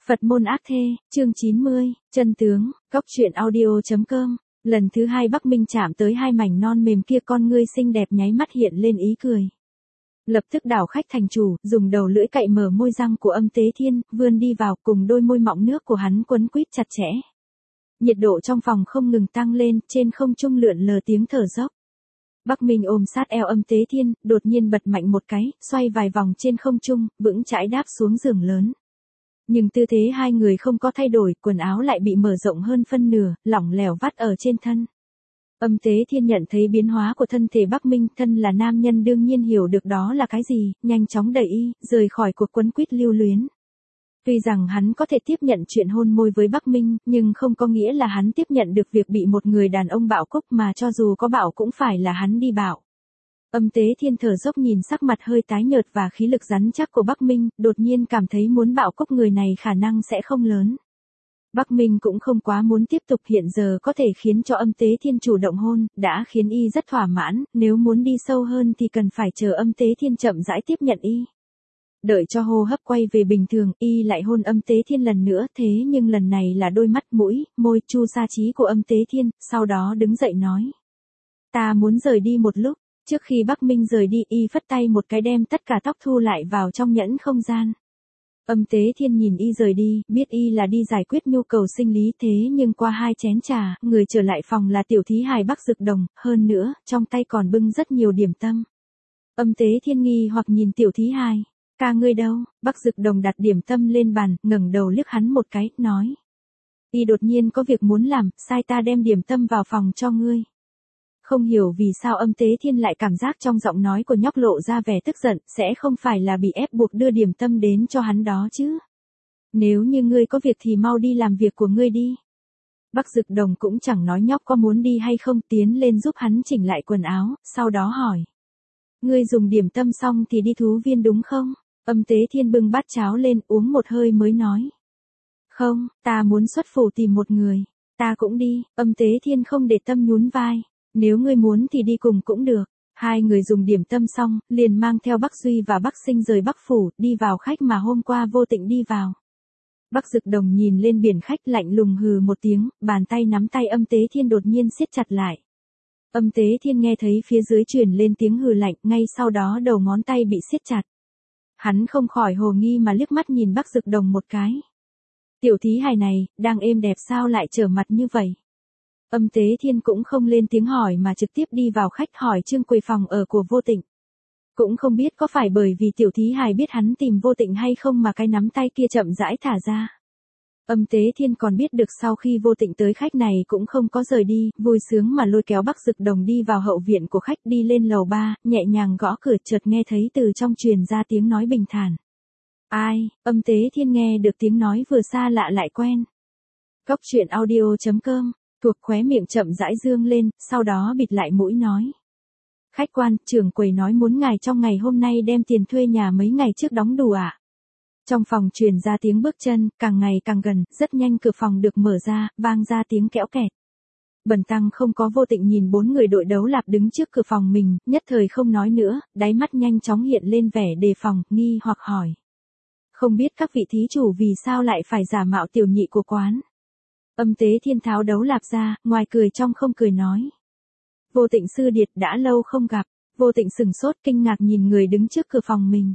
Phật môn ác thê, chương 90, chân tướng, góc truyện audio.com. Lần thứ hai Bắc Minh chạm tới hai mảnh non mềm kia, con ngươi xinh đẹp nháy mắt hiện lên ý cười. Lập tức đảo khách thành chủ, dùng đầu lưỡi cậy mở môi răng của Âm Tế Thiên, vươn đi vào, cùng đôi môi mọng nước của hắn quấn quýt chặt chẽ. Nhiệt độ trong phòng không ngừng tăng lên, trên không trung lượn lờ tiếng thở dốc. Bắc Minh ôm sát eo Âm Tế Thiên, đột nhiên bật mạnh một cái, xoay vài vòng trên không trung, vững chãi đáp xuống giường lớn. Nhưng tư thế hai người không có thay đổi, quần áo lại bị mở rộng hơn phân nửa, lỏng lẻo vắt ở trên thân. Âm Tế Thiên nhận thấy biến hóa của thân thể Bắc Minh, thân là nam nhân đương nhiên hiểu được đó là cái gì, nhanh chóng đẩy y, rời khỏi cuộc quấn quýt lưu luyến. Tuy rằng hắn có thể tiếp nhận chuyện hôn môi với Bắc Minh, nhưng không có nghĩa là hắn tiếp nhận được việc bị một người đàn ông bạo cúc, mà cho dù có bạo cũng phải là hắn đi bạo. Âm Tế Thiên thở dốc nhìn sắc mặt hơi tái nhợt và khí lực rắn chắc của Bắc Minh, đột nhiên cảm thấy muốn bạo cúc người này khả năng sẽ không lớn. Bắc Minh cũng không quá muốn tiếp tục, hiện giờ có thể khiến cho Âm Tế Thiên chủ động hôn, đã khiến y rất thỏa mãn, nếu muốn đi sâu hơn thì cần phải chờ Âm Tế Thiên chậm rãi tiếp nhận y. Đợi cho hô hấp quay về bình thường, y lại hôn Âm Tế Thiên lần nữa, thế nhưng lần này là đôi mắt, mũi, môi, chu sa trí của Âm Tế Thiên, sau đó đứng dậy nói. Ta muốn rời đi một lúc. Trước khi Bắc Minh rời đi, y phất tay một cái đem tất cả tóc thu lại vào trong nhẫn không gian. Âm Tế Thiên nhìn y rời đi, biết y là đi giải quyết nhu cầu sinh lý, thế nhưng qua 2 chén trà, người trở lại phòng là tiểu thí hài Bắc Dực Đồng, hơn nữa, trong tay còn bưng rất nhiều điểm tâm. Âm Tế Thiên nghi hoặc nhìn tiểu thí hài. Ca ngươi đâu? Bắc Dực Đồng đặt điểm tâm lên bàn, ngẩng đầu liếc hắn một cái, nói. Y đột nhiên có việc muốn làm, sai ta đem điểm tâm vào phòng cho ngươi. Không hiểu vì sao Âm Tế Thiên lại cảm giác trong giọng nói của nhóc lộ ra vẻ tức giận, sẽ không phải là bị ép buộc đưa điểm tâm đến cho hắn đó chứ. Nếu như ngươi có việc thì mau đi làm việc của ngươi đi. Bắc Dực Đồng cũng chẳng nói nhóc có muốn đi hay không, tiến lên giúp hắn chỉnh lại quần áo, sau đó hỏi. Ngươi dùng điểm tâm xong thì đi thú viên đúng không? Âm Tế Thiên bưng bát cháo lên, uống một hơi mới nói. Không, ta muốn xuất phủ tìm một người. Ta cũng đi. Âm Tế Thiên không để tâm nhún vai. Nếu ngươi muốn thì đi cùng cũng được. Hai người dùng điểm tâm xong, liền mang theo Bắc Duy và Bắc Sinh rời Bắc Phủ, đi vào khách mà hôm qua vô tình đi vào. Bắc Dực Đồng nhìn lên biển khách lạnh lùng hừ một tiếng, bàn tay nắm tay Âm Tế Thiên đột nhiên siết chặt lại. Âm Tế Thiên nghe thấy phía dưới truyền lên tiếng hừ lạnh, ngay sau đó đầu ngón tay bị siết chặt. Hắn không khỏi hồ nghi mà liếc mắt nhìn Bắc Dực Đồng một cái. Tiểu thí hài này, đang êm đẹp sao lại trở mặt như vậy? Âm Tế Thiên cũng không lên tiếng hỏi mà trực tiếp đi vào khách hỏi Trương Quỳ phòng ở của Vô Tịnh. Cũng không biết có phải bởi vì tiểu thí hài biết hắn tìm Vô Tịnh hay không mà cái nắm tay kia chậm rãi thả ra. Âm Tế Thiên còn biết được sau khi Vô Tịnh tới khách này cũng không có rời đi, vui sướng mà lôi kéo Bắc Dực Đồng đi vào hậu viện của khách, đi lên lầu 3, nhẹ nhàng gõ cửa, chợt nghe thấy từ trong truyền ra tiếng nói bình thản. Ai? Âm Tế Thiên nghe được tiếng nói vừa xa lạ lại quen. Góc truyện audio.com. Thuộc khóe miệng chậm rãi dương lên, sau đó bịt lại mũi nói. Khách quan, trưởng quầy nói muốn ngài trong ngày hôm nay đem tiền thuê nhà mấy ngày trước đóng đủ ạ. Trong phòng truyền ra tiếng bước chân, càng ngày càng gần, rất nhanh cửa phòng được mở ra, vang ra tiếng kẽo kẹt. Bần tăng không có Vô Tịnh nhìn 4 người đội đấu lạp đứng trước cửa phòng mình, nhất thời không nói nữa, đáy mắt nhanh chóng hiện lên vẻ đề phòng, nghi hoặc hỏi. Không biết các vị thí chủ vì sao lại phải giả mạo tiểu nhị của quán. Âm Tế Thiên tháo đấu lạp ra, ngoài cười trong không cười nói. Vô Tịnh sư điệt đã lâu không gặp. Vô Tịnh sừng sốt kinh ngạc nhìn người đứng trước cửa phòng mình.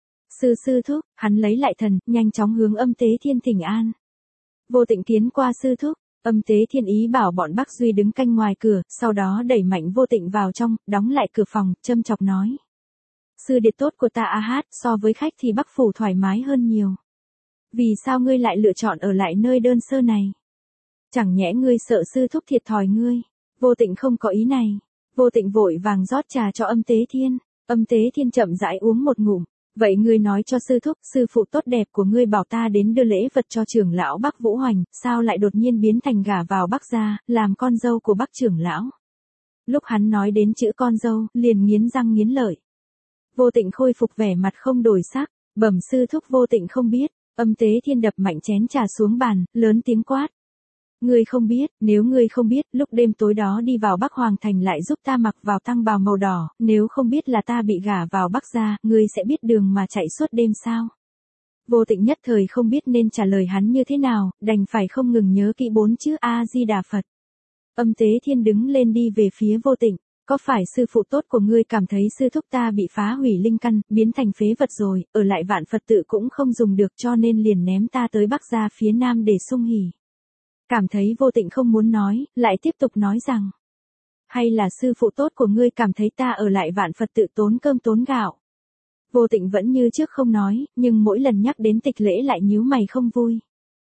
Sư thúc, hắn lấy lại thần, nhanh chóng hướng Âm Tế Thiên thỉnh an. Vô Tịnh tiến qua sư thúc. Âm Tế Thiên ý bảo bọn Bắc Duy đứng canh ngoài cửa, sau đó đẩy mạnh Vô Tịnh vào trong, đóng lại cửa phòng, châm chọc nói. Sư điệt tốt của ta hát, so với khách thì Bắc Phủ thoải mái hơn nhiều. Vì sao ngươi lại lựa chọn ở lại nơi đơn sơ này? Chẳng nhẽ ngươi sợ sư thúc thiệt thòi ngươi. Vô Tịnh không có ý này. Vô Tịnh vội vàng rót trà cho Âm Tế Thiên. Âm Tế Thiên chậm rãi uống một ngụm. Vậy ngươi nói cho sư thúc, sư phụ tốt đẹp của ngươi bảo ta đến đưa lễ vật cho trưởng lão Bắc Vũ Hoành, sao lại đột nhiên biến thành gả vào Bắc gia, làm con dâu của Bắc trưởng lão. Lúc hắn nói đến chữ con dâu, liền nghiến răng nghiến lợi. Vô Tịnh khôi phục vẻ mặt không đổi sắc, bẩm sư thúc Vô Tịnh không biết. Âm Tế Thiên đập mạnh chén trà xuống bàn, lớn tiếng quát. Ngươi không biết, nếu ngươi không biết, lúc đêm tối đó đi vào Bắc Hoàng Thành lại giúp ta mặc vào tăng bào màu đỏ, nếu không biết là ta bị gả vào Bắc gia, ngươi sẽ biết đường mà chạy suốt đêm sao? Vô Tịnh nhất thời không biết nên trả lời hắn như thế nào, đành phải không ngừng nhớ kỹ 4 chữ A-di-đà Phật. Âm Tế Thiên đứng lên đi về phía Vô Tịnh. Có phải sư phụ tốt của ngươi cảm thấy sư thúc ta bị phá hủy linh căn, biến thành phế vật rồi, ở lại Vạn Phật tự cũng không dùng được cho nên liền ném ta tới Bắc gia phía Nam để sung hỉ. Cảm thấy Vô Tịnh không muốn nói, lại tiếp tục nói rằng. Hay là sư phụ tốt của ngươi cảm thấy ta ở lại Vạn Phật tự tốn cơm tốn gạo. Vô Tịnh vẫn như trước không nói, nhưng mỗi lần nhắc đến tịch lễ lại nhíu mày không vui.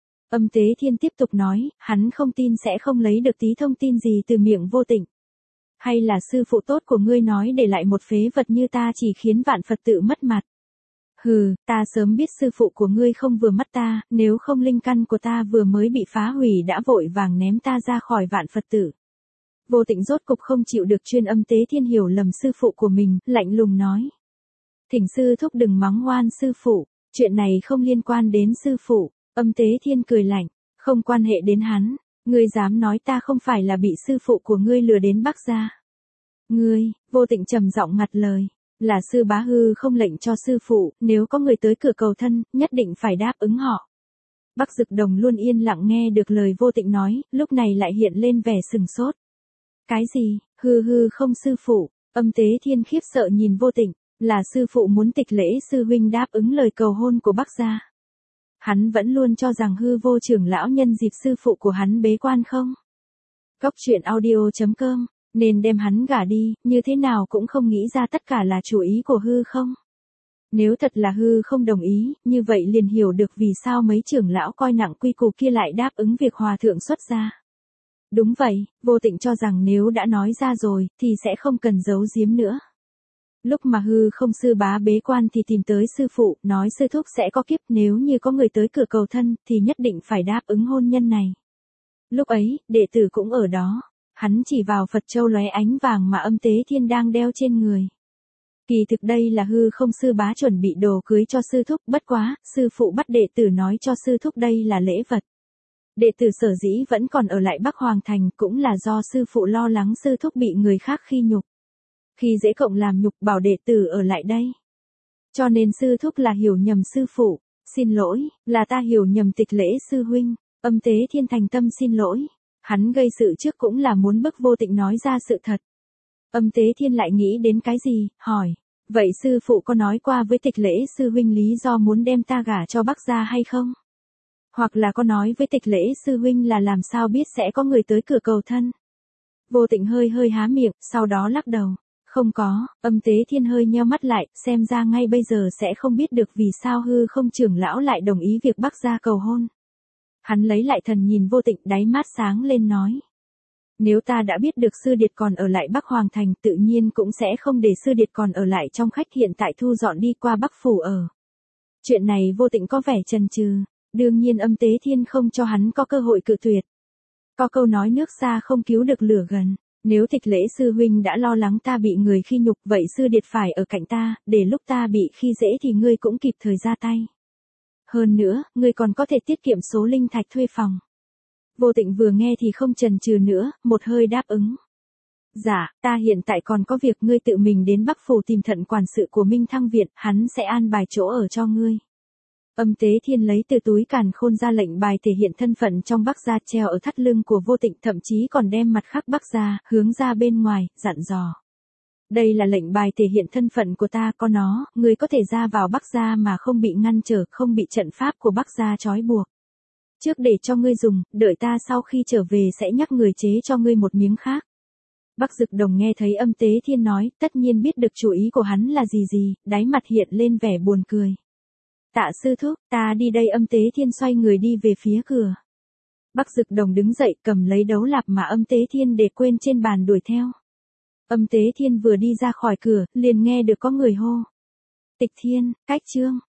Âm Tế Thiên tiếp tục nói, hắn không tin sẽ không lấy được tí thông tin gì từ miệng Vô Tịnh. Hay là sư phụ tốt của ngươi nói để lại một phế vật như ta chỉ khiến Vạn Phật tự mất mặt. Hừ, ta sớm biết sư phụ của ngươi không vừa mắt ta, nếu không linh căn của ta vừa mới bị phá hủy đã vội vàng ném ta ra khỏi Vạn Phật tự. Vô Tịnh rốt cục không chịu được chuyên Âm Tế Thiên hiểu lầm sư phụ của mình, lạnh lùng nói. Thỉnh sư thúc đừng mắng oan sư phụ, chuyện này không liên quan đến sư phụ. Âm Tế Thiên cười lạnh, không quan hệ đến hắn, ngươi dám nói ta không phải là bị sư phụ của ngươi lừa đến Bắc gia. Ngươi, Vô Tịnh trầm giọng ngặt lời, là sư bá hư không lệnh cho sư phụ, nếu có người tới cửa cầu thân, nhất định phải đáp ứng họ. Bắc Dực Đồng luôn yên lặng nghe được lời Vô Tịnh nói, lúc này lại hiện lên vẻ sừng sốt. Cái gì, hư không sư phụ, Âm Tế Thiên khiếp sợ nhìn Vô Tịnh, là sư phụ muốn tịch lễ sư huynh đáp ứng lời cầu hôn của Bắc gia. Hắn vẫn luôn cho rằng Hư Vô trưởng lão nhân dịp sư phụ của hắn bế quan không. Góc truyện audio.com, nên đem hắn gả đi, như thế nào cũng không nghĩ ra tất cả là chủ ý của Hư không. Nếu thật là Hư không đồng ý, như vậy liền hiểu được vì sao mấy trưởng lão coi nặng quy củ kia lại đáp ứng việc hòa thượng xuất gia. Đúng vậy, Vô Tịnh cho rằng nếu đã nói ra rồi, thì sẽ không cần giấu giếm nữa. Lúc mà Hư không sư bá bế quan thì tìm tới sư phụ, nói sư thúc sẽ có kiếp, nếu như có người tới cửa cầu thân, thì nhất định phải đáp ứng hôn nhân này. Lúc ấy, đệ tử cũng ở đó, hắn chỉ vào Phật châu lóe ánh vàng mà Âm Tế Thiên đang đeo trên người. Kỳ thực đây là Hư không sư bá chuẩn bị đồ cưới cho sư thúc, bất quá, sư phụ bắt đệ tử nói cho sư thúc đây là lễ vật. Đệ tử sở dĩ vẫn còn ở lại Bắc Hoàng Thành cũng là do sư phụ lo lắng sư thúc bị người khác khi nhục. Khi dễ cộng làm nhục bảo đệ tử ở lại đây. Cho nên sư thúc là hiểu nhầm sư phụ, xin lỗi, là ta hiểu nhầm tịch lễ sư huynh. Âm Tế Thiên thành tâm xin lỗi, hắn gây sự trước cũng là muốn bức Vô Tịnh nói ra sự thật. Âm Tế Thiên lại nghĩ đến cái gì, hỏi, vậy sư phụ có nói qua với tịch lễ sư huynh lý do muốn đem ta gả cho Bắc gia hay không? Hoặc là có nói với tịch lễ sư huynh là làm sao biết sẽ có người tới cửa cầu thân? Vô Tịnh hơi há miệng, sau đó lắc đầu. Không có, Âm Tế Thiên hơi nheo mắt lại, xem ra ngay bây giờ sẽ không biết được vì sao Hư không trưởng lão lại đồng ý việc Bắc gia cầu hôn. Hắn lấy lại thần nhìn Vô Tịnh, đáy mắt sáng lên nói. Nếu ta đã biết được sư điệt còn ở lại Bắc Hoàng Thành, tự nhiên cũng sẽ không để sư điệt còn ở lại trong khách hiện tại thu dọn đi qua Bắc Phủ ở. Chuyện này Vô Tịnh có vẻ chần chừ, đương nhiên Âm Tế Thiên không cho hắn có cơ hội cự tuyệt. Có câu nói nước xa không cứu được lửa gần. Nếu tịch lễ sư huynh đã lo lắng ta bị người khi nhục, vậy sư điệt phải ở cạnh ta, để lúc ta bị khi dễ thì ngươi cũng kịp thời ra tay. Hơn nữa, ngươi còn có thể tiết kiệm số linh thạch thuê phòng. Vô Tịnh vừa nghe thì không chần chừ nữa, một hơi đáp ứng. Dạ, ta hiện tại còn có việc, ngươi tự mình đến Bắc Phủ tìm thận quản sự của Minh Thăng Viện, hắn sẽ an bài chỗ ở cho ngươi. Âm Tế Thiên lấy từ túi càn khôn ra lệnh bài thể hiện thân phận trong Bắc gia treo ở thắt lưng của Vô Tịnh, thậm chí còn đem mặt khác Bắc gia hướng ra bên ngoài, dặn dò. Đây là lệnh bài thể hiện thân phận của ta, có nó, ngươi có thể ra vào Bắc gia mà không bị ngăn trở, không bị trận pháp của Bắc gia trói buộc. Trước để cho ngươi dùng, đợi ta sau khi trở về sẽ nhắc người chế cho ngươi một miếng khác. Bắc Dực Đồng nghe thấy Âm Tế Thiên nói, tất nhiên biết được chủ ý của hắn là gì, đáy mặt hiện lên vẻ buồn cười. Tạ sư thúc, ta đi đây. Âm Tế Thiên xoay người đi về phía cửa. Bắc Dực Đồng đứng dậy cầm lấy đấu lạp mà Âm Tế Thiên để quên trên bàn đuổi theo. Âm Tế Thiên vừa đi ra khỏi cửa, liền nghe được có người hô. Tịch Thiên, Cách Chương.